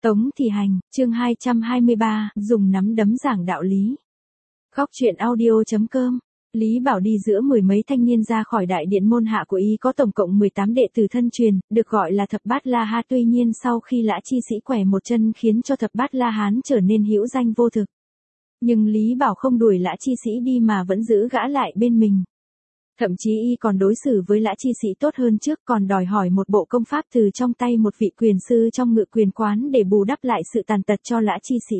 Tống Thị Hành, chương 223, dùng nắm đấm giảng đạo lý. Góc truyện audio.com. Lý Bảo đi giữa mười mấy thanh niên ra khỏi đại điện môn hạ của y có tổng cộng 18 đệ tử thân truyền, được gọi là Thập Bát La Hán. Tuy nhiên sau khi Lã Chi Sĩ quẻ một chân khiến cho Thập Bát La Hán trở nên hữu danh vô thực. Nhưng Lý Bảo không đuổi Lã Chi Sĩ đi mà vẫn giữ gã lại bên mình. Thậm chí y còn đối xử với Lã Chi Sĩ tốt hơn trước, còn đòi hỏi một bộ công pháp từ trong tay một vị quyền sư trong Ngự Quyền Quán để bù đắp lại sự tàn tật cho Lã Chi Sĩ.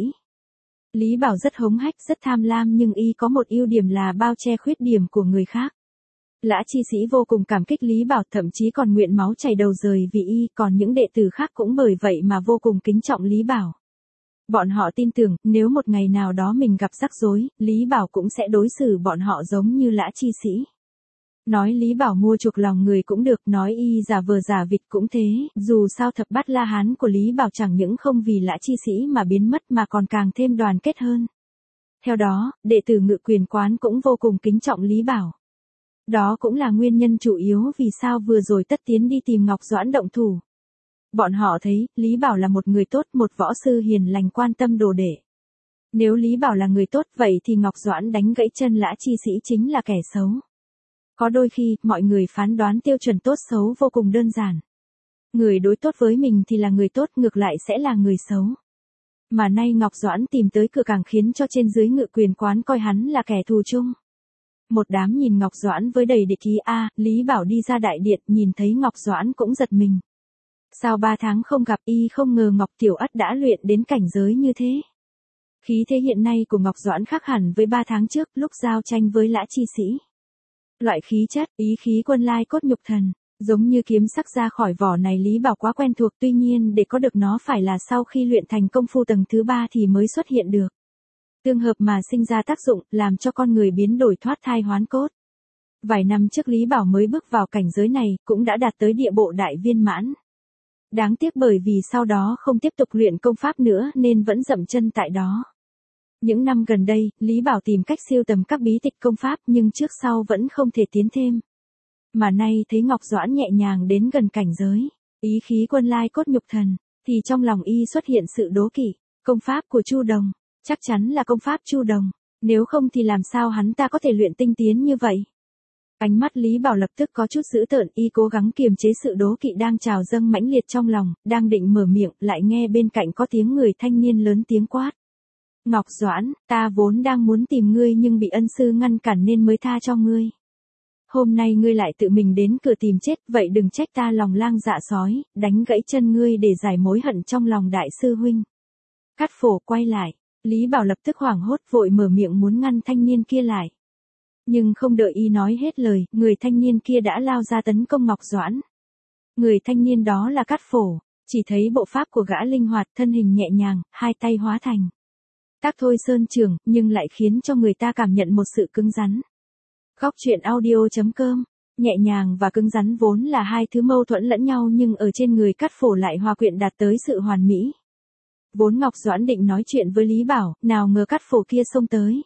Lý Bảo rất hống hách, rất tham lam, nhưng y có một ưu điểm là bao che khuyết điểm của người khác. Lã Chi Sĩ vô cùng cảm kích Lý Bảo, thậm chí còn nguyện máu chảy đầu rời vì y, còn những đệ tử khác cũng bởi vậy mà vô cùng kính trọng Lý Bảo. Bọn họ tin tưởng, nếu một ngày nào đó mình gặp rắc rối, Lý Bảo cũng sẽ đối xử bọn họ giống như Lã Chi Sĩ. Nói Lý Bảo mua chuộc lòng người cũng được, nói y giả vờ giả vịt cũng thế, dù sao Thập Bát La Hán của Lý Bảo chẳng những không vì Lã Chi Sĩ mà biến mất mà còn càng thêm đoàn kết hơn. Theo đó, đệ tử Ngự Quyền Quán cũng vô cùng kính trọng Lý Bảo. Đó cũng là nguyên nhân chủ yếu vì sao vừa rồi Tất Tiến đi tìm Ngọc Doãn động thủ. Bọn họ thấy, Lý Bảo là một người tốt, một võ sư hiền lành quan tâm đồ đệ. Nếu Lý Bảo là người tốt vậy thì Ngọc Doãn đánh gãy chân Lã Chi Sĩ chính là kẻ xấu. Có đôi khi, mọi người phán đoán tiêu chuẩn tốt xấu vô cùng đơn giản. Người đối tốt với mình thì là người tốt, ngược lại sẽ là người xấu. Mà nay Ngọc Doãn tìm tới cửa càng khiến cho trên dưới Ngự Quyền Quán coi hắn là kẻ thù chung. Một đám nhìn Ngọc Doãn với đầy địch ý. Lý Bảo đi ra đại điện, nhìn thấy Ngọc Doãn cũng giật mình. Sau 3 tháng không gặp y không ngờ Ngọc Tiểu Ất đã luyện đến cảnh giới như thế. Khí thế hiện nay của Ngọc Doãn khác hẳn với 3 tháng trước lúc giao tranh với Lã Chi Sĩ. Loại khí chất, ý khí quân lai cốt nhục thần, giống như kiếm sắc ra khỏi vỏ này Lý Bảo quá quen thuộc, tuy nhiên để có được nó phải là sau khi luyện thành công phu tầng thứ 3 thì mới xuất hiện được. Tương hợp mà sinh ra tác dụng, làm cho con người biến đổi thoát thai hoán cốt. Vài năm trước Lý Bảo mới bước vào cảnh giới này, cũng đã đạt tới địa bộ đại viên mãn. Đáng tiếc bởi vì sau đó không tiếp tục luyện công pháp nữa nên vẫn dậm chân tại đó. Những năm gần đây, Lý Bảo tìm cách siêu tầm các bí tịch công pháp nhưng trước sau vẫn không thể tiến thêm. Mà nay thấy Ngọc Doãn nhẹ nhàng đến gần cảnh giới, ý khí quân lai cốt nhục thần, thì trong lòng y xuất hiện sự đố kỵ. Công pháp của Chu Đồng, chắc chắn là công pháp Chu Đồng, nếu không thì làm sao hắn ta có thể luyện tinh tiến như vậy? Ánh mắt Lý Bảo lập tức có chút dữ tợn, y cố gắng kiềm chế sự đố kỵ đang trào dâng mãnh liệt trong lòng, đang định mở miệng, lại nghe bên cạnh có tiếng người thanh niên lớn tiếng quát. Ngọc Doãn, ta vốn đang muốn tìm ngươi nhưng bị ân sư ngăn cản nên mới tha cho ngươi. Hôm nay ngươi lại tự mình đến cửa tìm chết, vậy đừng trách ta lòng lang dạ sói, đánh gãy chân ngươi để giải mối hận trong lòng đại sư huynh. Cát Phổ quay lại, Lý Bảo lập tức hoảng hốt vội mở miệng muốn ngăn thanh niên kia lại. Nhưng không đợi y nói hết lời, người thanh niên kia đã lao ra tấn công Ngọc Doãn. Người thanh niên đó là Cát Phổ, chỉ thấy bộ pháp của gã linh hoạt, thân hình nhẹ nhàng, hai tay hóa thành Tác Thôi Sơn Trường, nhưng lại khiến cho người ta cảm nhận một sự cứng rắn. Góc truyện audio.com. Nhẹ nhàng và cứng rắn vốn là hai thứ mâu thuẫn lẫn nhau nhưng ở trên người Cát Phổ lại hòa quyện đạt tới sự hoàn mỹ. Vốn Ngọc Doãn định nói chuyện với Lý Bảo, nào ngờ Cát Phổ kia xông tới.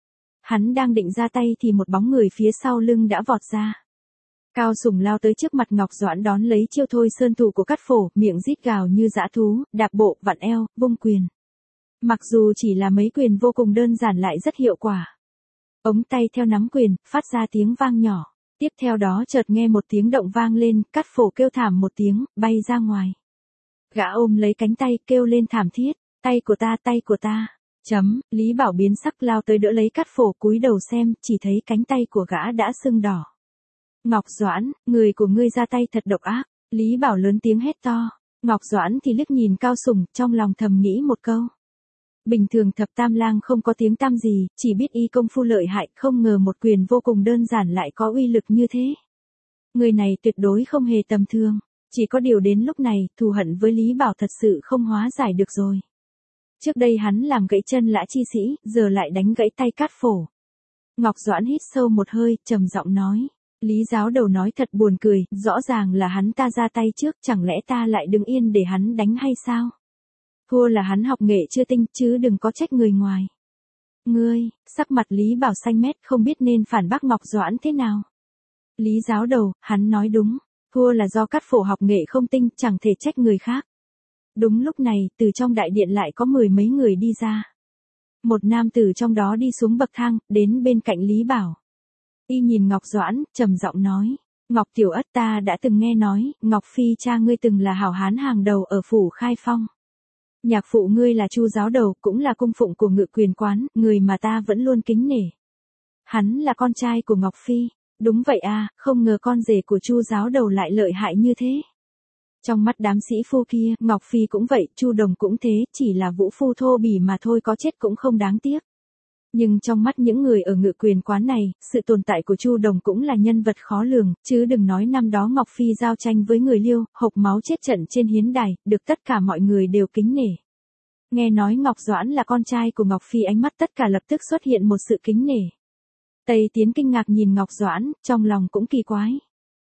Hắn đang định ra tay thì một bóng người phía sau lưng đã vọt ra. Cao Sùng lao tới trước mặt Ngọc Doãn đón lấy chiêu Thôi Sơn thủ của Cát Phổ, miệng rít gào như dã thú, đạp bộ, vặn eo, vung quyền. Mặc dù chỉ là mấy quyền vô cùng đơn giản lại rất hiệu quả. Ống tay theo nắm quyền, phát ra tiếng vang nhỏ. Tiếp theo đó chợt nghe một tiếng động vang lên, Cát Phổ kêu thảm một tiếng, bay ra ngoài. Gã ôm lấy cánh tay, kêu lên thảm thiết, tay của ta, tay của ta. Lý Bảo biến sắc lao tới đỡ lấy Cát Phổ, cúi đầu xem, chỉ thấy cánh tay của gã đã sưng đỏ. Ngọc Doãn, người của ngươi ra tay thật độc ác, Lý Bảo lớn tiếng hét to. Ngọc Doãn thì liếc nhìn Cao Sùng, trong lòng thầm nghĩ một câu. Bình thường Thập Tam Lang không có tiếng tăm gì, chỉ biết y công phu lợi hại, không ngờ một quyền vô cùng đơn giản lại có uy lực như thế. Người này tuyệt đối không hề tầm thường, chỉ có điều đến lúc này, thù hận với Lý Bảo thật sự không hóa giải được rồi. Trước đây hắn làm gãy chân Lã Chi Sĩ, giờ lại đánh gãy tay Cát Phổ. Ngọc Doãn hít sâu một hơi, trầm giọng nói. Lý giáo đầu nói thật buồn cười, rõ ràng là hắn ta ra tay trước, chẳng lẽ ta lại đứng yên để hắn đánh hay sao? Thua là hắn học nghệ chưa tinh, chứ đừng có trách người ngoài. Ngươi, sắc mặt Lý Bảo xanh mét không biết nên phản bác Ngọc Doãn thế nào. Lý giáo đầu, hắn nói đúng, thua là do Cát Phổ học nghệ không tinh, chẳng thể trách người khác. Đúng lúc này, từ trong đại điện lại có mười mấy người đi ra. Một nam tử trong đó đi xuống bậc thang, đến bên cạnh Lý Bảo. Y nhìn Ngọc Doãn, trầm giọng nói. Ngọc Tiểu Ất, ta đã từng nghe nói, Ngọc Phi cha ngươi từng là hảo hán hàng đầu ở phủ Khai Phong. Nhạc phụ ngươi là Chu giáo đầu, cũng là cung phụng của Ngự Quyền quán, người mà ta vẫn luôn kính nể. Hắn là con trai của Ngọc Phi. Đúng vậy à, không ngờ con rể của Chu giáo đầu lại lợi hại như thế. Trong mắt đám sĩ phu kia, Ngọc Phi cũng vậy, Chu Đồng cũng thế, chỉ là vũ phu thô bỉ mà thôi, có chết cũng không đáng tiếc. Nhưng trong mắt những người ở Ngự Quyền quán này, sự tồn tại của Chu Đồng cũng là nhân vật khó lường, chứ đừng nói năm đó Ngọc Phi giao tranh với người Liêu, hộc máu chết trận trên hiến đài, được tất cả mọi người đều kính nể. Nghe nói Ngọc Doãn là con trai của Ngọc Phi, ánh mắt tất cả lập tức xuất hiện một sự kính nể. Tây Tiến kinh ngạc nhìn Ngọc Doãn, trong lòng cũng kỳ quái.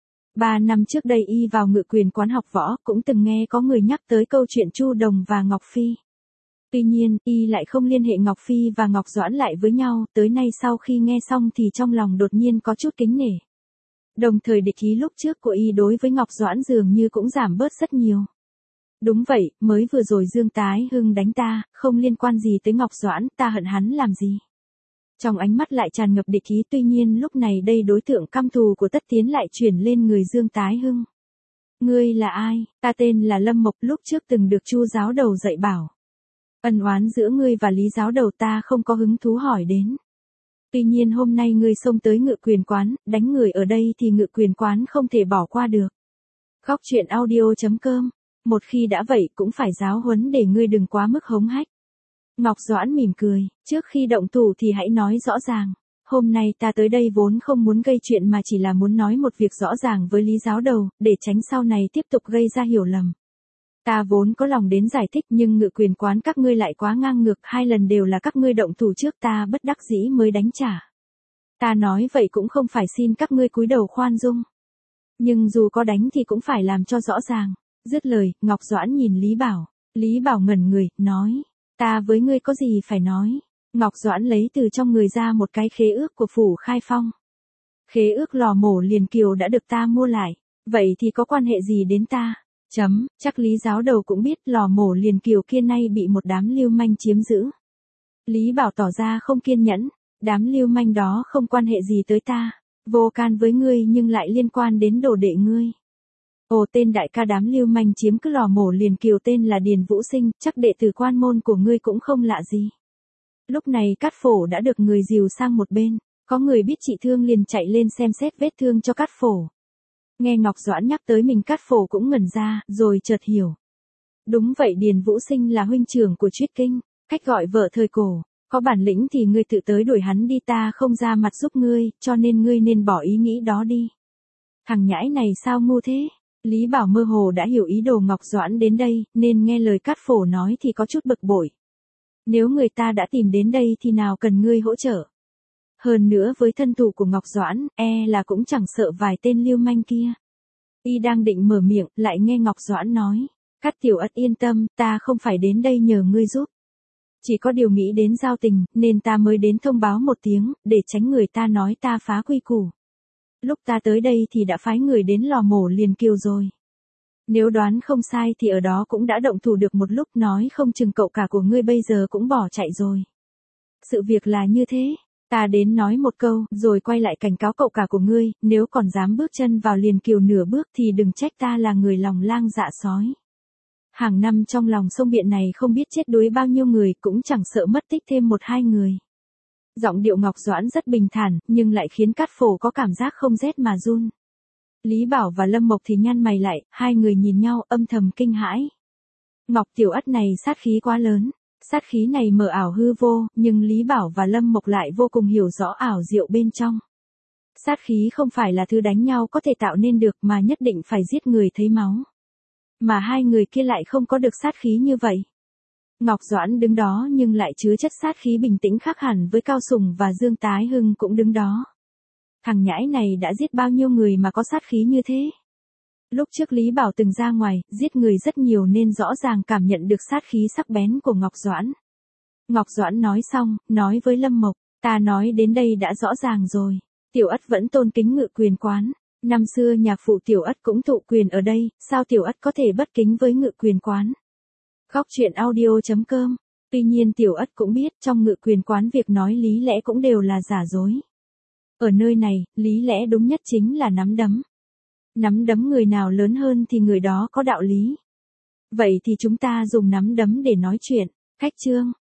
3 năm trước đây y vào Ngự Quyền quán học võ, cũng từng nghe có người nhắc tới câu chuyện Chu Đồng và Ngọc Phi. Tuy nhiên, y lại không liên hệ Ngọc Phi và Ngọc Doãn lại với nhau, tới nay sau khi nghe xong thì trong lòng đột nhiên có chút kính nể. Đồng thời địch ý lúc trước của y đối với Ngọc Doãn dường như cũng giảm bớt rất nhiều. Đúng vậy, mới vừa rồi Dương Tái Hưng đánh ta, không liên quan gì tới Ngọc Doãn, ta hận hắn làm gì. Trong ánh mắt lại tràn ngập địch ý, tuy nhiên lúc này đây đối tượng căm thù của Tất Tiến lại chuyển lên người Dương Tái Hưng. Ngươi là ai? Ta tên là Lâm Mộc, lúc trước từng được Chu giáo đầu dạy bảo. Ân oán giữa ngươi và Lý giáo đầu ta không có hứng thú hỏi đến. Tuy nhiên hôm nay ngươi xông tới Ngự Quyền quán, đánh người ở đây thì Ngự Quyền quán không thể bỏ qua được. Góc truyện audio.com. Một khi đã vậy cũng phải giáo huấn để ngươi đừng quá mức hống hách. Ngọc Doãn mỉm cười, trước khi động thủ thì hãy nói rõ ràng. Hôm nay ta tới đây vốn không muốn gây chuyện mà chỉ là muốn nói một việc rõ ràng với Lý giáo đầu, để tránh sau này tiếp tục gây ra hiểu lầm. Ta vốn có lòng đến giải thích nhưng Ngự Quyền quán các ngươi lại quá ngang ngược, 2 lần đều là các ngươi động thủ trước ta bất đắc dĩ mới đánh trả. Ta nói vậy cũng không phải xin các ngươi cúi đầu khoan dung. Nhưng dù có đánh thì cũng phải làm cho rõ ràng. Dứt lời, Ngọc Doãn nhìn Lý Bảo. Lý Bảo ngẩn người, nói. Ta với ngươi có gì phải nói. Ngọc Doãn lấy từ trong người ra một cái khế ước của phủ Khai Phong. Khế ước lò mổ liền kiều đã được ta mua lại. Vậy thì có quan hệ gì đến ta? Chắc Lý giáo đầu cũng biết lò mổ liền kiều kia nay bị một đám lưu manh chiếm giữ. Lý Bảo tỏ ra không kiên nhẫn. Đám lưu manh đó không quan hệ gì tới ta. Vô can với ngươi nhưng lại liên quan đến đồ đệ ngươi. Ồ, tên đại ca đám lưu manh chiếm cứ lò mổ liền kiều tên là Điền Vũ Sinh, chắc đệ tử quan môn của ngươi cũng không lạ gì. Lúc này Cát Phổ đã được người dìu sang một bên, có người biết trị thương liền chạy lên xem xét vết thương cho Cát Phổ. Nghe Ngọc Doãn nhắc tới mình Cát Phổ cũng ngẩn ra, rồi chợt hiểu. Đúng vậy, Điền Vũ Sinh là huynh trưởng của Truyết Kinh, cách gọi vợ thời cổ, có bản lĩnh thì ngươi tự tới đuổi hắn đi, ta không ra mặt giúp ngươi, cho nên ngươi nên bỏ ý nghĩ đó đi. Thằng nhãi này sao ngu thế? Lý Bảo mơ hồ đã hiểu ý đồ Ngọc Doãn đến đây, nên nghe lời Cát Phổ nói thì có chút bực bội. Nếu người ta đã tìm đến đây thì nào cần ngươi hỗ trợ. Hơn nữa với thân thủ của Ngọc Doãn, là cũng chẳng sợ vài tên lưu manh kia. Y đang định mở miệng, lại nghe Ngọc Doãn nói. Cát Tiểu Ất yên tâm, ta không phải đến đây nhờ ngươi giúp. Chỉ có điều nghĩ đến giao tình, nên ta mới đến thông báo một tiếng, để tránh người ta nói ta phá quy củ. Lúc ta tới đây thì đã phái người đến lò mổ liền kiều rồi. Nếu đoán không sai thì ở đó cũng đã động thủ được một lúc, nói không chừng cậu cả của ngươi bây giờ cũng bỏ chạy rồi. Sự việc là như thế, ta đến nói một câu, rồi quay lại cảnh cáo cậu cả của ngươi, nếu còn dám bước chân vào liền kiều nửa bước thì đừng trách ta là người lòng lang dạ sói. Hàng năm trong lòng sông Biện này không biết chết đuối bao nhiêu người, cũng chẳng sợ mất tích thêm 1-2 người. Giọng điệu Ngọc Doãn rất bình thản, nhưng lại khiến Cát Phổ có cảm giác không rét mà run. Lý Bảo và Lâm Mộc thì nhăn mày lại, hai người nhìn nhau âm thầm kinh hãi. Ngọc Tiểu Ất này sát khí quá lớn, sát khí này mờ ảo hư vô, nhưng Lý Bảo và Lâm Mộc lại vô cùng hiểu rõ ảo diệu bên trong. Sát khí không phải là thứ đánh nhau có thể tạo nên được mà nhất định phải giết người thấy máu. Mà hai người kia lại không có được sát khí như vậy. Ngọc Doãn đứng đó nhưng lại chứa chất sát khí bình tĩnh khác hẳn với Cao Sùng và Dương Tái Hưng cũng đứng đó. Thằng nhãi này đã giết bao nhiêu người mà có sát khí như thế? Lúc trước Lý Bảo từng ra ngoài, giết người rất nhiều nên rõ ràng cảm nhận được sát khí sắc bén của Ngọc Doãn. Ngọc Doãn nói xong, nói với Lâm Mộc, ta nói đến đây đã rõ ràng rồi. Tiểu Ất vẫn tôn kính Ngự Quyền quán. Năm xưa nhạc phụ Tiểu Ất cũng thụ quyền ở đây, sao Tiểu Ất có thể bất kính với Ngự Quyền quán? Khóc chuyện audio.com. Tuy nhiên Tiểu Ất cũng biết trong Ngự Quyền Quán việc nói lý lẽ cũng đều là giả dối. Ở nơi này, lý lẽ đúng nhất chính là nắm đấm. Nắm đấm người nào lớn hơn thì người đó có đạo lý. Vậy thì chúng ta dùng nắm đấm để nói chuyện. Khách chương.